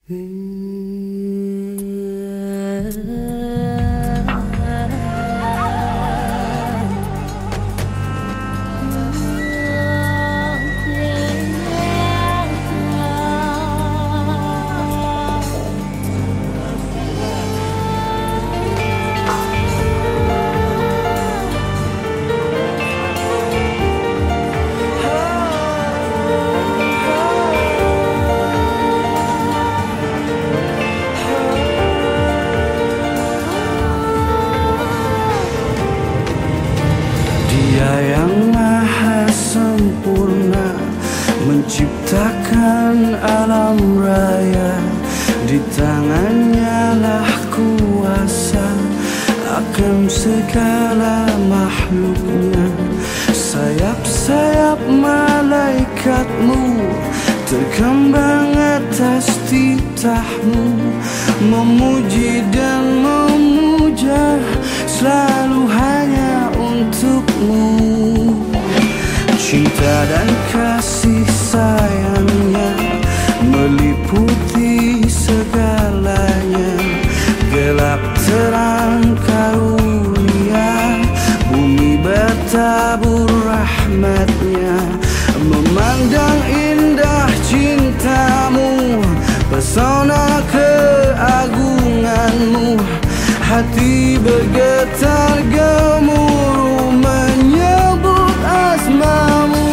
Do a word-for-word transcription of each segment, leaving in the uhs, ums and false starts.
Dia yang maha sempurna menciptakan alam raya, di tangannya lah kuasa akan segala makhluknya. Sayap-sayap malaikatmu terkembang atas titahmu, memuji dan memuja selalu hanya untukmu. Cinta dan kasih sayangnya meliputi segalanya, gelap terang karunia, bumi bertabur rahmatnya. Memandang indah cintamu, pesona keagunganmu, hati bergetar gemuruh menyebut asmamu.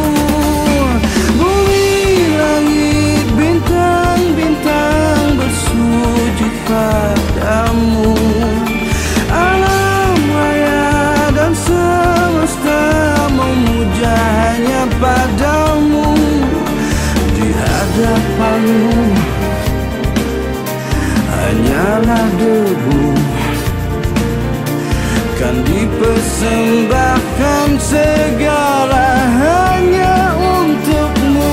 Bumi, langit, bintang-bintang bersujud padamu. Alam raya dan semesta memuja hanya padamu. Di hadapanmu hanyalah debu, kan dipersembahkan segala hanya untukmu.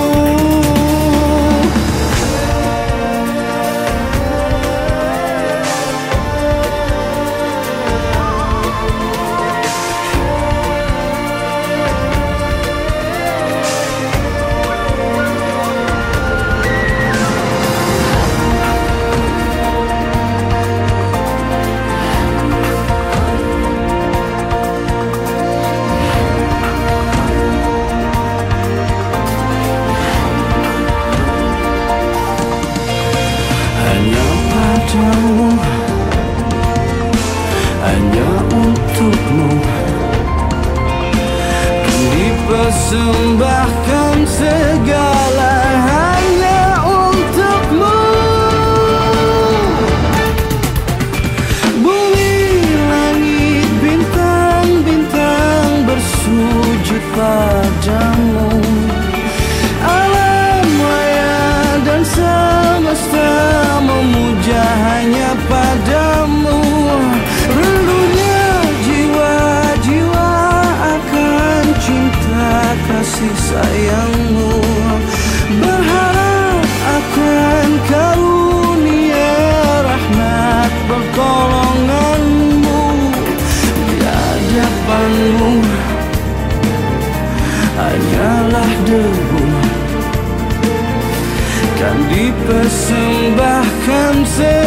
Hanya untukmu dipersembahkan segala hanya untukmu. Bumi, langit, bintang-bintang bersujud padamu. Alam raya dan semesta memuja hanya padamu. Rindunya jiwa-jiwa akan cinta kasih sayangmu, berharap akan karunia rahmat pertolonganmu. Di hadapanmu hanyalah debu, kan dipersembahkan